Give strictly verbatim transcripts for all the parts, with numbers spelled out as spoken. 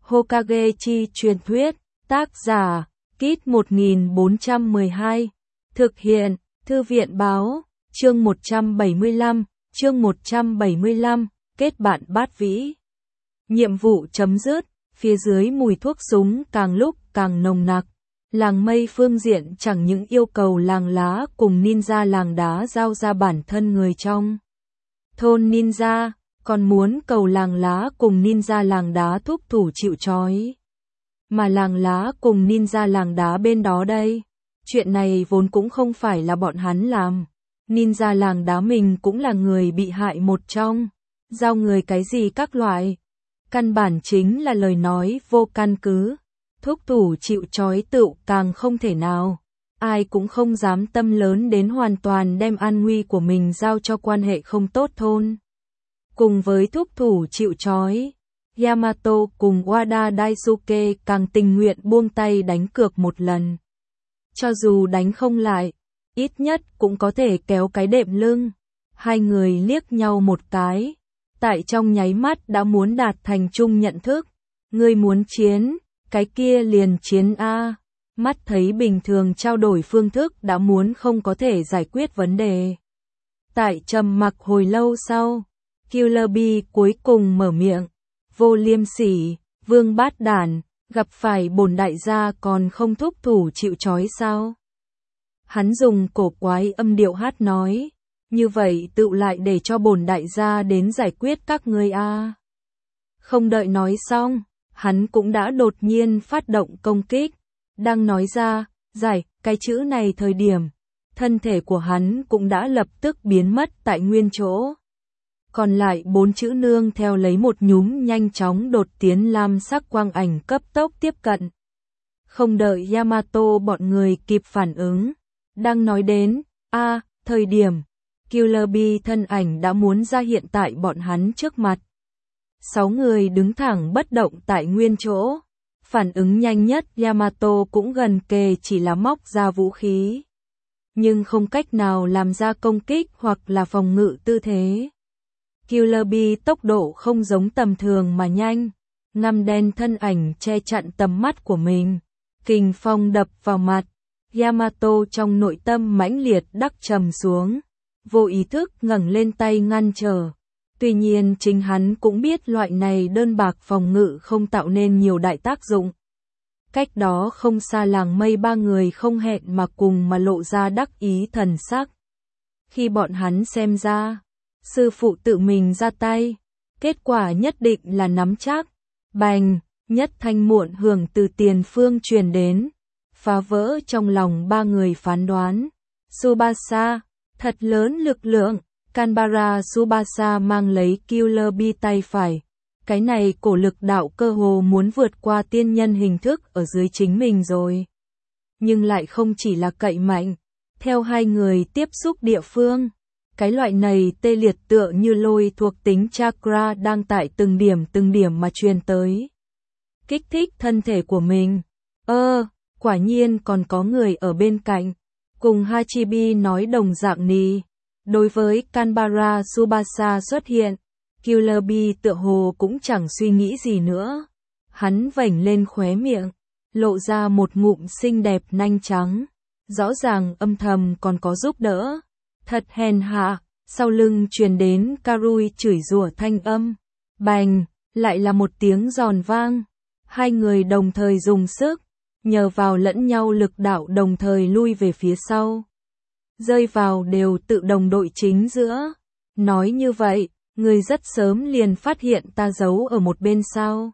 Hokage chi truyền thuyết, tác giả, Kit một nghìn bốn trăm mười hai, thực hiện, Thư viện báo, chương một trăm bảy mươi lăm, chương một trăm bảy mươi lăm, kết bạn bát vĩ. Nhiệm vụ chấm dứt, phía dưới mùi thuốc súng càng lúc càng nồng nặc. Làng mây phương diện chẳng những yêu cầu làng lá cùng ninja làng đá giao ra bản thân người trong thôn ninja, còn muốn cầu làng lá cùng ninja làng đá thúc thủ chịu trói. Mà làng lá cùng ninja làng đá bên đó đây, chuyện này vốn cũng không phải là bọn hắn làm. Ninja làng đá mình cũng là người bị hại một trong, giao người cái gì các loại. Căn bản chính là lời nói vô căn cứ, thúc thủ chịu trói tựu càng không thể nào. Ai cũng không dám tâm lớn đến hoàn toàn đem an nguy của mình giao cho quan hệ không tốt thôn. Cùng với thúc thủ chịu trói, Yamato cùng Wada Daisuke càng tình nguyện buông tay đánh cược một lần. Cho dù đánh không lại, ít nhất cũng có thể kéo cái đệm lưng. Hai người liếc nhau một cái, tại trong nháy mắt đã muốn đạt thành chung nhận thức. Ngươi muốn chiến, cái kia liền chiến a. Mắt thấy bình thường trao đổi phương thức đã muốn không có thể giải quyết vấn đề. Tại trầm mặc hồi lâu sau, Killer Bee cuối cùng mở miệng. Vô liêm sỉ, vương bát đản, gặp phải bổn đại gia còn không thúc thủ chịu trói sao? Hắn dùng cổ quái âm điệu hát nói, như vậy tự lại để cho bổn đại gia đến giải quyết các ngươi a. Không đợi nói xong, hắn cũng đã đột nhiên phát động công kích. Đang nói ra, giải, cái chữ này thời điểm, thân thể của hắn cũng đã lập tức biến mất tại nguyên chỗ. Còn lại bốn chữ nương theo lấy một nhúm nhanh chóng đột tiến lam sắc quang ảnh cấp tốc tiếp cận. Không đợi Yamato bọn người kịp phản ứng, đang nói đến, a à, thời điểm, Killer Bee thân ảnh đã muốn ra hiện tại bọn hắn trước mặt. Sáu người đứng thẳng bất động tại nguyên chỗ. Phản ứng nhanh nhất Yamato cũng gần kề chỉ là móc ra vũ khí. Nhưng không cách nào làm ra công kích hoặc là phòng ngự tư thế. Killer Bee tốc độ không giống tầm thường mà nhanh. Ngăm đen thân ảnh che chặn tầm mắt của mình. Kình phong đập vào mặt. Yamato trong nội tâm mãnh liệt đắc trầm xuống. Vô ý thức ngẩng lên tay ngăn trở. Tuy nhiên chính hắn cũng biết loại này đơn bạc phòng ngự không tạo nên nhiều đại tác dụng. Cách đó không xa làng mây ba người không hẹn mà cùng mà lộ ra đắc ý thần sắc. Khi bọn hắn xem ra, sư phụ tự mình ra tay, kết quả nhất định là nắm chắc. Bành, nhất thanh muộn hưởng từ tiền phương truyền đến, phá vỡ trong lòng ba người phán đoán. Tsubasa, thật lớn lực lượng. Kanbara Tsubasa mang lấy Killer Bee tay phải. Cái này cổ lực đạo cơ hồ muốn vượt qua tiên nhân hình thức ở dưới chính mình rồi. Nhưng lại không chỉ là cậy mạnh. Theo hai người tiếp xúc địa phương, cái loại này tê liệt tựa như lôi thuộc tính chakra đang tại từng điểm từng điểm mà truyền tới. Kích thích thân thể của mình. Ơ, quả nhiên còn có người ở bên cạnh. Cùng Hachibi nói đồng dạng nì. Đối với Kanbara Tsubasa xuất hiện, Killer Bee tựa hồ cũng chẳng suy nghĩ gì nữa. Hắn vểnh lên khóe miệng, lộ ra một ngụm xinh đẹp nanh trắng. Rõ ràng âm thầm còn có giúp đỡ. Thật hèn hạ, sau lưng truyền đến Karui chửi rủa thanh âm. Bành, lại là một tiếng giòn vang. Hai người đồng thời dùng sức, nhờ vào lẫn nhau lực đạo đồng thời lui về phía sau. Rơi vào đều tự đồng đội chính giữa. Nói như vậy, người rất sớm liền phát hiện ta giấu ở một bên sao.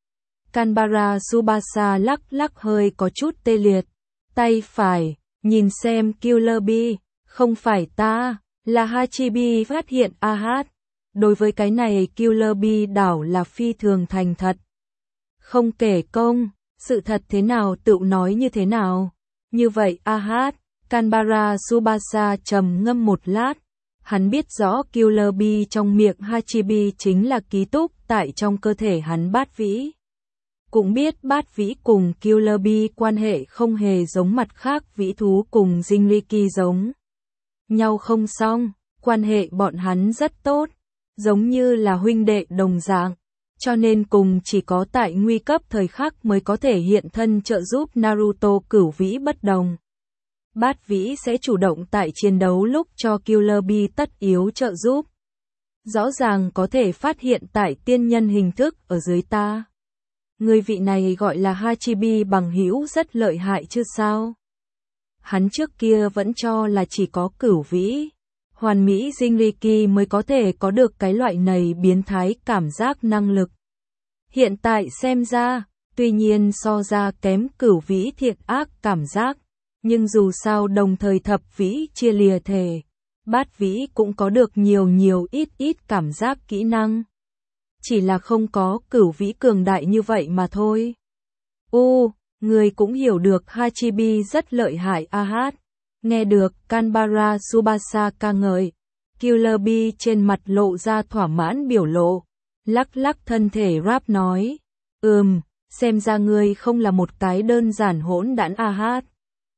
Kanbara Tsubasa lắc lắc hơi có chút tê liệt. Tay phải, nhìn xem Killer Bee, không phải ta, là Hachibi phát hiện a hát. Đối với cái này Killer Bee đảo là phi thường thành thật. Không kể công, sự thật thế nào tự nói như thế nào. Như vậy a hát. Kanbara Tsubasa trầm ngâm một lát, hắn biết rõ Killer Bee trong miệng Hachibi chính là ký túc tại trong cơ thể hắn bát vĩ. Cũng biết bát vĩ cùng Killer Bee quan hệ không hề giống mặt khác vĩ thú cùng Jinriki giống nhau không song, quan hệ bọn hắn rất tốt, giống như là huynh đệ đồng dạng. cho nên cùng chỉ có tại nguy cấp thời khắc mới có thể hiện thân trợ giúp Naruto. Cửu vĩ bất đồng. Bát vĩ sẽ chủ động tại chiến đấu lúc cho Killer Bee tất yếu trợ giúp. Rõ ràng có thể phát hiện tại tiên nhân hình thức ở dưới ta. Người vị này gọi là Hachibi bằng hữu rất lợi hại chứ sao? Hắn trước kia vẫn cho là chỉ có cửu vĩ, hoàn mỹ Jinriki mới có thể có được cái loại này biến thái cảm giác năng lực. Hiện tại xem ra, tuy nhiên so ra kém cửu vĩ thiện ác cảm giác, nhưng dù sao đồng thời thập vĩ chia lìa thể, bát vĩ cũng có được nhiều nhiều ít ít cảm giác kỹ năng. Chỉ là không có cửu vĩ cường đại như vậy mà thôi. U, người cũng hiểu được Hachibi rất lợi hại a hát. Nghe được Kanbara Tsubasa ca ngợi, Killer Bee trên mặt lộ ra thỏa mãn biểu lộ, lắc lắc thân thể rap nói, ừm, xem ra ngươi không là một cái đơn giản hỗn đản a hát.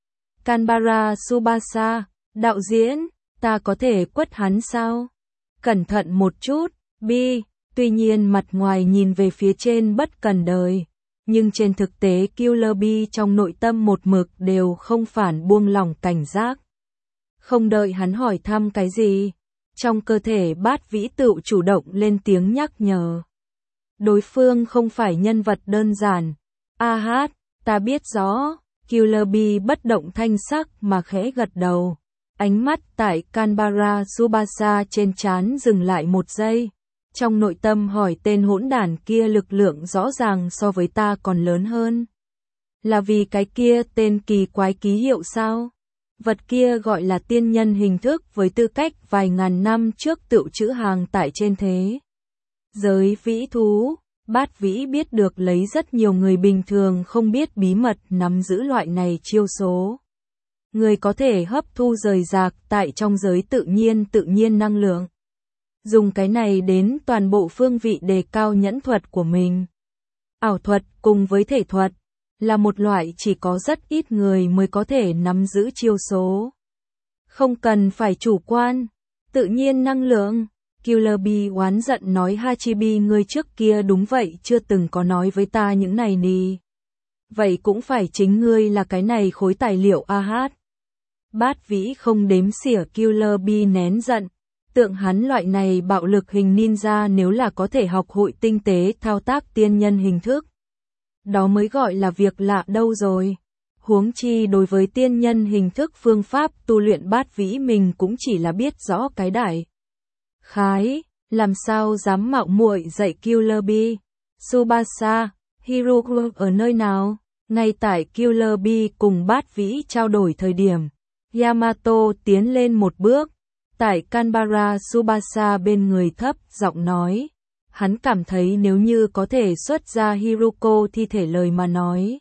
Kanbara Tsubasa, đạo diễn, ta có thể quất hắn sao? Cẩn thận một chút, Bi, tuy nhiên mặt ngoài nhìn về phía trên bất cần đời, nhưng trên thực tế Killer Bee trong nội tâm một mực đều không phản buông lỏng cảnh giác. Không đợi hắn hỏi thăm cái gì, trong cơ thể bát vĩ tự chủ động lên tiếng nhắc nhở. Đối phương không phải nhân vật đơn giản. A hát, ta biết rõ. Killer Bee bất động thanh sắc mà khẽ gật đầu. Ánh mắt tại Kanbara Tsubasa trên trán dừng lại một giây. Trong nội tâm hỏi tên hỗn đản kia lực lượng rõ ràng so với ta còn lớn hơn. Là vì cái kia tên kỳ quái ký hiệu sao? Vật kia gọi là tiên nhân hình thức với tư cách vài ngàn năm trước tự trữ hàng tại trên thế giới vĩ thú. Bát vĩ biết được lấy rất nhiều người bình thường không biết bí mật nắm giữ loại này chiêu số. Người có thể hấp thu rời rạc tại trong giới tự nhiên tự nhiên năng lượng. Dùng cái này đến toàn bộ phương vị đề cao nhẫn thuật của mình. Ảo thuật cùng với thể thuật là một loại chỉ có rất ít người mới có thể nắm giữ chiêu số. Không cần phải chủ quan. Tự nhiên năng lượng. Killer Bee oán giận nói Hachibi ngươi trước kia đúng vậy chưa từng có nói với ta những này nì. Vậy cũng phải chính ngươi là cái này khối tài liệu a hát. Bát vĩ không đếm xỉa Killer Bee nén giận. Tượng hắn loại này bạo lực hình ninja nếu là có thể học hội tinh tế thao tác tiên nhân hình thức. Đó mới gọi là việc lạ đâu rồi. Huống chi đối với tiên nhân hình thức phương pháp tu luyện bát vĩ mình cũng chỉ là biết rõ cái đại khái, làm sao dám mạo muội dạy Killer Bee. Tsubasa, Hiroku ở nơi nào? Ngay tại Killer Bee cùng bát vĩ trao đổi thời điểm, Yamato tiến lên một bước, tại Kanbara Tsubasa bên người thấp giọng nói, hắn cảm thấy nếu như có thể xuất ra Hiruko thi thể lời mà nói,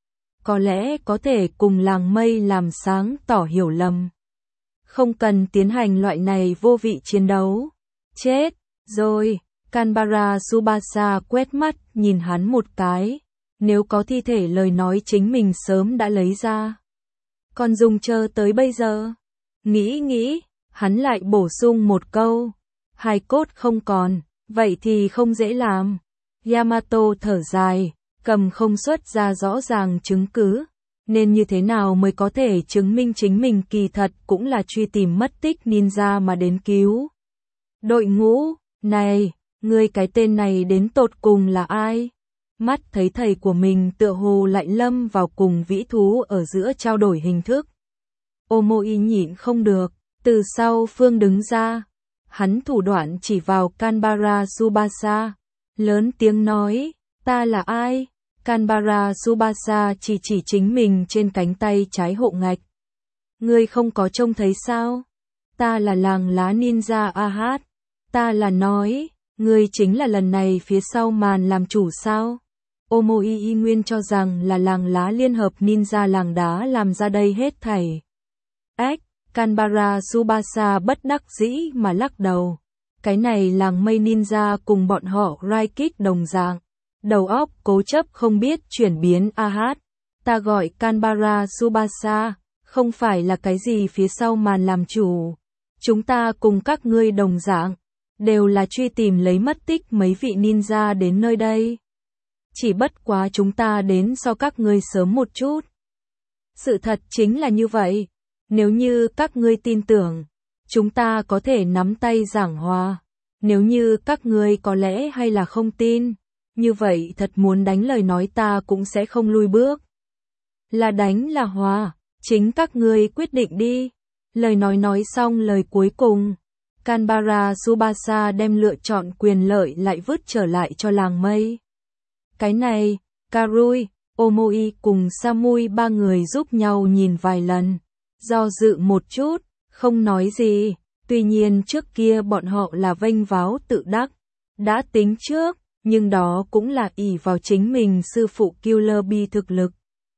có lẽ có thể cùng làng mây làm sáng tỏ hiểu lầm. Không cần tiến hành loại này vô vị chiến đấu. Chết, rồi, Kanbara Tsubasa quét mắt nhìn hắn một cái. Nếu có thi thể lời nói chính mình sớm đã lấy ra. Còn dùng chờ tới bây giờ. Nghĩ nghĩ, hắn lại bổ sung một câu. Hài cốt không còn, vậy thì không dễ làm. Yamato thở dài, cầm không xuất ra rõ ràng chứng cứ. Nên như thế nào mới có thể chứng minh chính mình kỳ thật cũng là truy tìm mất tích ninja mà đến cứu. Đội ngũ, này, ngươi cái tên này đến tột cùng là ai? Mắt thấy thầy của mình tựa hồ lại lâm vào cùng vĩ thú ở giữa trao đổi hình thức. Omoi nhịn không được, từ sau phương đứng ra. Hắn thủ đoạn chỉ vào Kanbara Tsubasa, lớn tiếng nói, ta là ai? Kanbara Tsubasa chỉ chỉ chính mình trên cánh tay trái hộ ngạch. Ngươi không có trông thấy sao? Ta là làng lá ninja a hát. Ta là nói, ngươi chính là lần này phía sau màn làm chủ sao? Omoi y nguyên cho rằng là làng lá liên hợp ninja làng đá làm ra đây hết thảy. Ếch, Kanbara Tsubasa bất đắc dĩ mà lắc đầu. Cái này làng mây ninja cùng bọn họ Raikik đồng dạng. Đầu óc cố chấp không biết chuyển biến a hát. Ta gọi Kanbara Tsubasa, không phải là cái gì phía sau màn làm chủ. Chúng ta cùng các ngươi đồng dạng. đều là truy tìm lấy mất tích mấy vị ninja đến nơi đây. Chỉ bất quá chúng ta đến so các ngươi sớm một chút. Sự thật chính là như vậy. Nếu như các ngươi tin tưởng, chúng ta có thể nắm tay giảng hòa. Nếu như các ngươi có lẽ hay là không tin, như vậy thật muốn đánh lời nói ta cũng sẽ không lui bước. Là đánh là hòa, chính các ngươi quyết định đi. Lời nói nói xong lời cuối cùng, Kanbara Tsubasa đem lựa chọn quyền lợi lại vứt trở lại cho làng mây. Cái này, Karui, Omoi cùng Samui ba người giúp nhau nhìn vài lần, do dự một chút, không nói gì. Tuy nhiên trước kia bọn họ là vênh váo tự đắc, đã tính trước, nhưng đó cũng là ỷ vào chính mình sư phụ Killer Bee thực lực.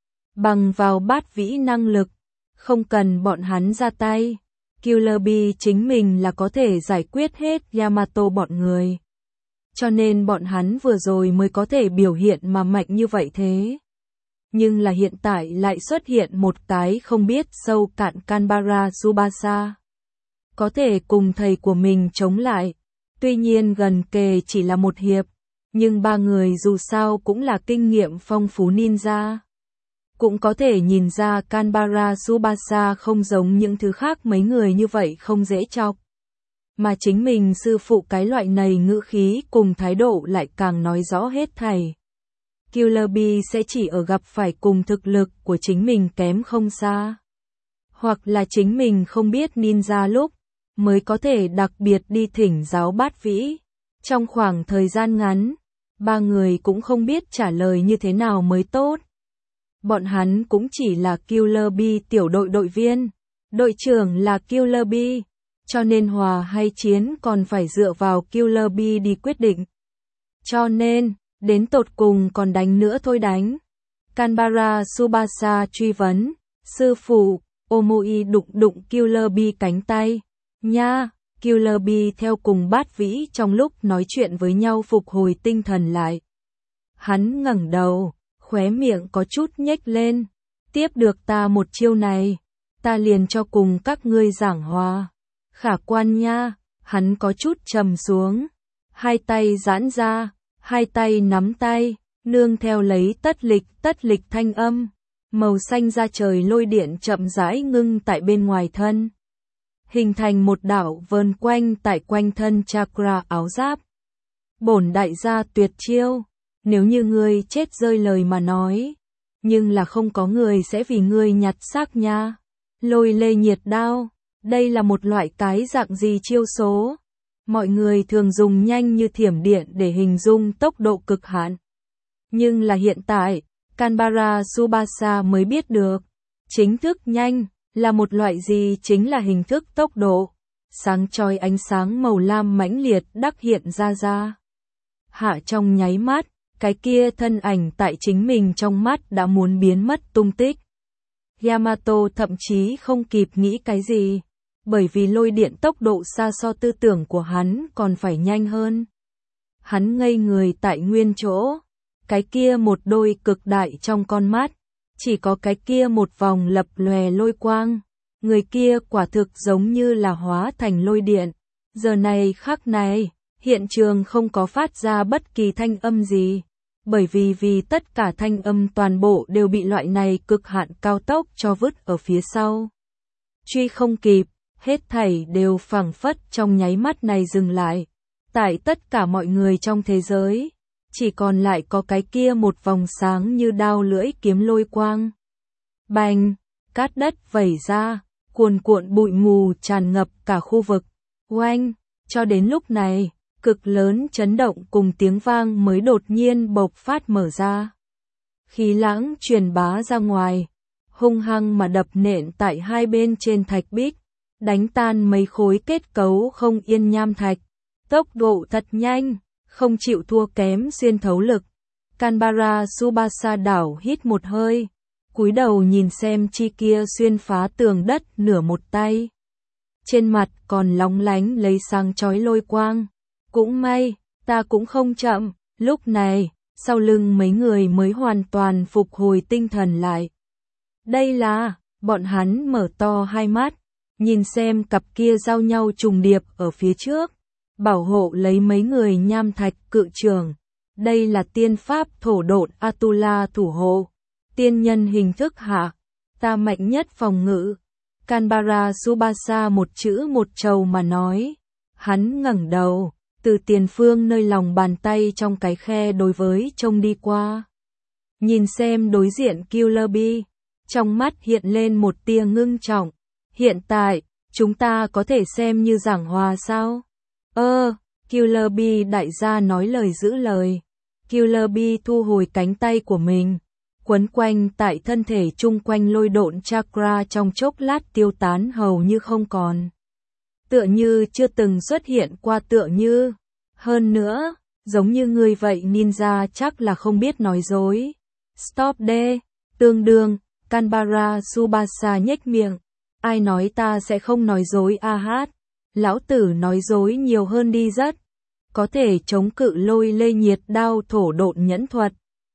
Bằng vào bát vĩ năng lực, không cần bọn hắn ra tay, Killer Bee chính mình là có thể giải quyết hết Yamato bọn người. Cho nên bọn hắn vừa rồi mới có thể biểu hiện mà mạnh như vậy thế. Nhưng là hiện tại lại xuất hiện một cái không biết sâu cạn Kanbara Tsubasa. Có thể cùng thầy của mình chống lại. Tuy nhiên gần kề chỉ là một hiệp, nhưng ba người dù sao cũng là kinh nghiệm phong phú ninja. Cũng có thể nhìn ra Kanbara Tsubasa không giống những thứ khác mấy người như vậy không dễ chọc. Mà chính mình sư phụ cái loại này ngữ khí cùng thái độ lại càng nói rõ hết thảy. Killer Bee sẽ chỉ ở gặp phải cùng thực lực của chính mình kém không xa. Hoặc là chính mình không biết ninja lúc, mới có thể đặc biệt đi thỉnh giáo bát vĩ. Trong khoảng thời gian ngắn, ba người cũng không biết trả lời như thế nào mới tốt. Bọn hắn cũng chỉ là Killer Bee tiểu đội đội viên, đội trưởng là Killer Bee, cho nên hòa hay chiến còn phải dựa vào Killer Bee đi quyết định. Cho nên, đến tột cùng còn đánh nữa thôi đánh. Kanbara Tsubasa truy vấn, sư phụ, Omoi đụng đụng Killer Bee cánh tay. Nha, Killer Bee theo cùng bát vĩ trong lúc nói chuyện với nhau phục hồi tinh thần lại. Hắn ngẩng đầu, khóe miệng có chút nhếch lên. Tiếp được ta một chiêu này, ta liền cho cùng các ngươi giảng hòa. Khả quan nha, hắn có chút trầm xuống. Hai tay giãn ra, hai tay nắm tay, nương theo lấy tất lịch tất lịch thanh âm. Màu xanh da trời lôi điện chậm rãi ngưng tại bên ngoài thân. Hình thành một đảo vờn quanh tại quanh thân chakra áo giáp. Bổn đại gia tuyệt chiêu, nếu như ngươi chết rơi lời mà nói, nhưng là không có người sẽ vì ngươi nhặt xác nha. Lôi lê nhiệt đao, đây là một loại cái dạng gì chiêu số? Mọi người thường dùng nhanh như thiểm điện để hình dung tốc độ cực hạn. Nhưng là hiện tại, Kanbara Tsubasa mới biết được, chính thức nhanh là một loại gì chính là hình thức tốc độ. Sáng chói ánh sáng màu lam mãnh liệt đắc hiện ra ra. Hạ trong nháy mắt, cái kia thân ảnh tại chính mình trong mắt đã muốn biến mất tung tích. Yamato thậm chí không kịp nghĩ cái gì, bởi vì lôi điện tốc độ xa so tư tưởng của hắn còn phải nhanh hơn. Hắn ngây người tại nguyên chỗ, cái kia một đôi cực đại trong con mắt, chỉ có cái kia một vòng lập lòe lôi quang, người kia quả thực giống như là hóa thành lôi điện. Giờ này khắc này, hiện trường không có phát ra bất kỳ thanh âm gì, bởi vì vì tất cả thanh âm toàn bộ đều bị loại này cực hạn cao tốc cho vứt ở phía sau. Truy không kịp, hết thảy đều phảng phất trong nháy mắt này dừng lại. Tại tất cả mọi người trong thế giới, chỉ còn lại có cái kia một vòng sáng như đao lưỡi kiếm lôi quang. Bành, cát đất vẩy ra, cuồn cuộn bụi mù tràn ngập cả khu vực. Oanh, cho đến lúc này, cực lớn chấn động cùng tiếng vang mới đột nhiên bộc phát mở ra. Khí lãng truyền bá ra ngoài, hung hăng mà đập nện tại hai bên trên thạch bích, đánh tan mấy khối kết cấu không yên nham thạch. Tốc độ thật nhanh, không chịu thua kém xuyên thấu lực. Kanbara Tsubasa đảo hít một hơi, cúi đầu nhìn xem chi kia xuyên phá tường đất nửa một tay. Trên mặt còn lóng lánh lấy sáng chói lôi quang. Cũng may, ta cũng không chậm, lúc này, sau lưng mấy người mới hoàn toàn phục hồi tinh thần lại. Đây là, bọn hắn mở to hai mắt, nhìn xem cặp kia giao nhau trùng điệp ở phía trước. bảo hộ lấy mấy người nham thạch cự trường. Đây là tiên pháp thổ độn Atula thủ hộ. Tiên nhân hình thức hạ, ta mạnh nhất phòng ngự. Canberra Subasa một chữ một trầu mà nói. Hắn ngẩng đầu, từ tiền phương nơi lòng bàn tay trong cái khe đối với trông đi qua. Nhìn xem đối diện Killer Bee, trong mắt hiện lên một tia ngưng trọng. Hiện tại, chúng ta có thể xem như giảng hòa sao? Ơ, Killer Bee đại gia nói lời giữ lời. Killer Bee thu hồi cánh tay của mình, quấn quanh tại thân thể chung quanh lôi độn chakra trong chốc lát tiêu tán hầu như không còn. Tựa như chưa từng xuất hiện qua tựa như. Hơn nữa, giống như người vậy ninja chắc là không biết nói dối. Stop đê, tương đương, Canberra Subasa nhếch miệng. Ai nói ta sẽ không nói dối a hát. Lão tử nói dối nhiều hơn đi rất. Có thể chống cự lôi lê nhiệt đao thổ độn nhẫn thuật.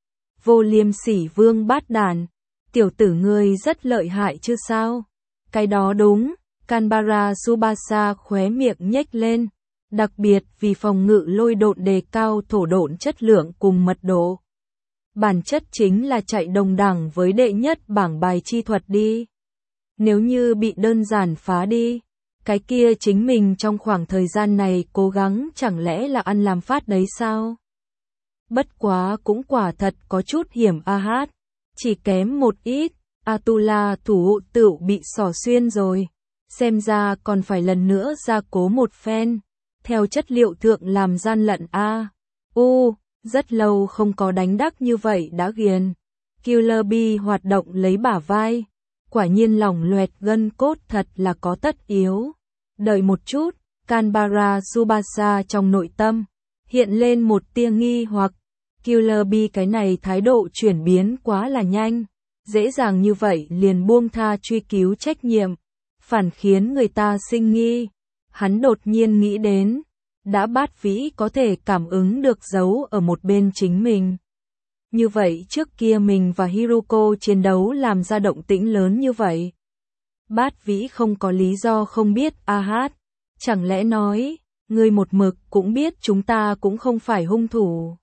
Vô liêm sỉ vương bát đàn. Tiểu tử ngươi rất lợi hại chứ sao? Cái đó đúng. Canberra Subasa khóe miệng nhếch lên. Đặc biệt vì phòng ngự lôi độn đề cao thổ độn chất lượng cùng mật độ. Bản chất chính là chạy đồng đẳng với đệ nhất bảng bài chi thuật đi. Nếu như bị đơn giản phá đi, cái kia chính mình trong khoảng thời gian này cố gắng chẳng lẽ là ăn làm phát đấy sao? Bất quá cũng quả thật có chút hiểm a hát, chỉ kém một ít, Atula thủ hộ tựu bị xỏ xuyên rồi, xem ra còn phải lần nữa gia cố một phen, theo chất liệu thượng làm gian lận a. U, rất lâu không có đánh đắc như vậy đã ghiền. Killer Bee hoạt động lấy bả vai, quả nhiên lỏng loẹt gân cốt thật là có tất yếu. Đợi một chút, Canberra Subasa trong nội tâm hiện lên một tia nghi hoặc. Killer Bee cái này thái độ chuyển biến quá là nhanh, dễ dàng như vậy liền buông tha truy cứu trách nhiệm, phản khiến người ta sinh nghi. Hắn đột nhiên nghĩ đến, đã Bát Vĩ có thể cảm ứng được dấu ở một bên chính mình. Như vậy trước kia mình và Hiruko chiến đấu làm ra động tĩnh lớn như vậy. Bát Vĩ không có lý do không biết a hát. Chẳng lẽ nói, ngươi một mực cũng biết chúng ta cũng không phải hung thủ.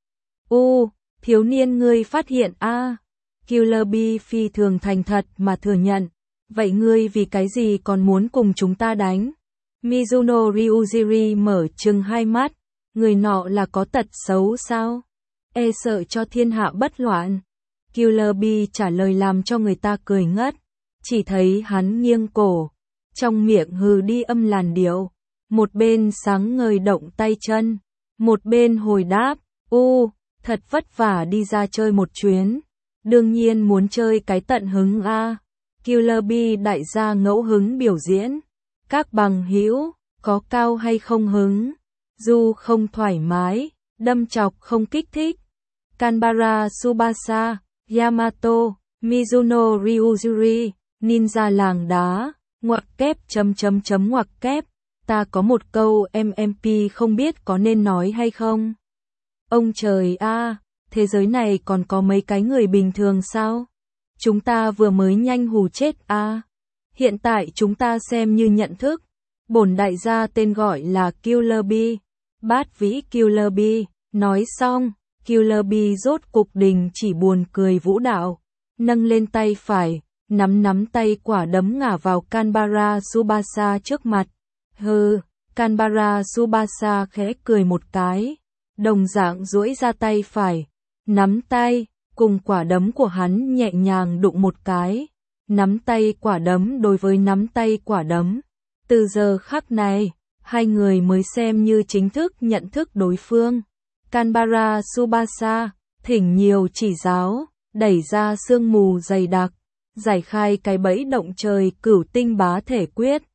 U, thiếu niên ngươi phát hiện a. Killer Bee phi thường thành thật mà thừa nhận. Vậy ngươi vì cái gì còn muốn cùng chúng ta đánh? Mizuno Ryujiri mở trừng hai mắt. Người nọ là có tật xấu sao? E sợ cho thiên hạ bất loạn. Killer Bee trả lời làm cho người ta cười ngất. Chỉ thấy hắn nghiêng cổ, trong miệng hừ đi âm làn điệu, một bên sáng ngời động tay chân, một bên hồi đáp, u, thật vất vả đi ra chơi một chuyến, đương nhiên muốn chơi cái tận hứng a. Killer Bee đại gia ngẫu hứng biểu diễn, các bằng hữu, có cao hay không hứng, dù không thoải mái, đâm chọc không kích thích. Canberra Subasa, Yamato, Mizuno Ryujiri, ninja làng đá, ngoặc kép chấm chấm chấm ngoặc kép, ta có một câu em em pê không biết có nên nói hay không. Ông trời a, thế giới này còn có mấy cái người bình thường sao? Chúng ta vừa mới nhanh hù chết a. Hiện tại chúng ta xem như nhận thức. Bổn đại gia tên gọi là Killer Bee, Bát Vĩ Killer Bee. Nói xong, Killer Bee rốt cục đình chỉ buồn cười vũ đạo, nâng lên tay phải, nắm nắm tay quả đấm ngả vào Canberra Subasa trước mặt. Hừ, Canberra Subasa khẽ cười một cái, đồng dạng duỗi ra tay phải, nắm tay, cùng quả đấm của hắn nhẹ nhàng đụng một cái, nắm tay quả đấm đối với nắm tay quả đấm. Từ giờ khắc này, hai người mới xem như chính thức nhận thức đối phương. Canberra Subasa, thỉnh nhiều chỉ giáo, đẩy ra sương mù dày đặc, giải khai cái bẫy động trời cửu tinh bá thể quyết.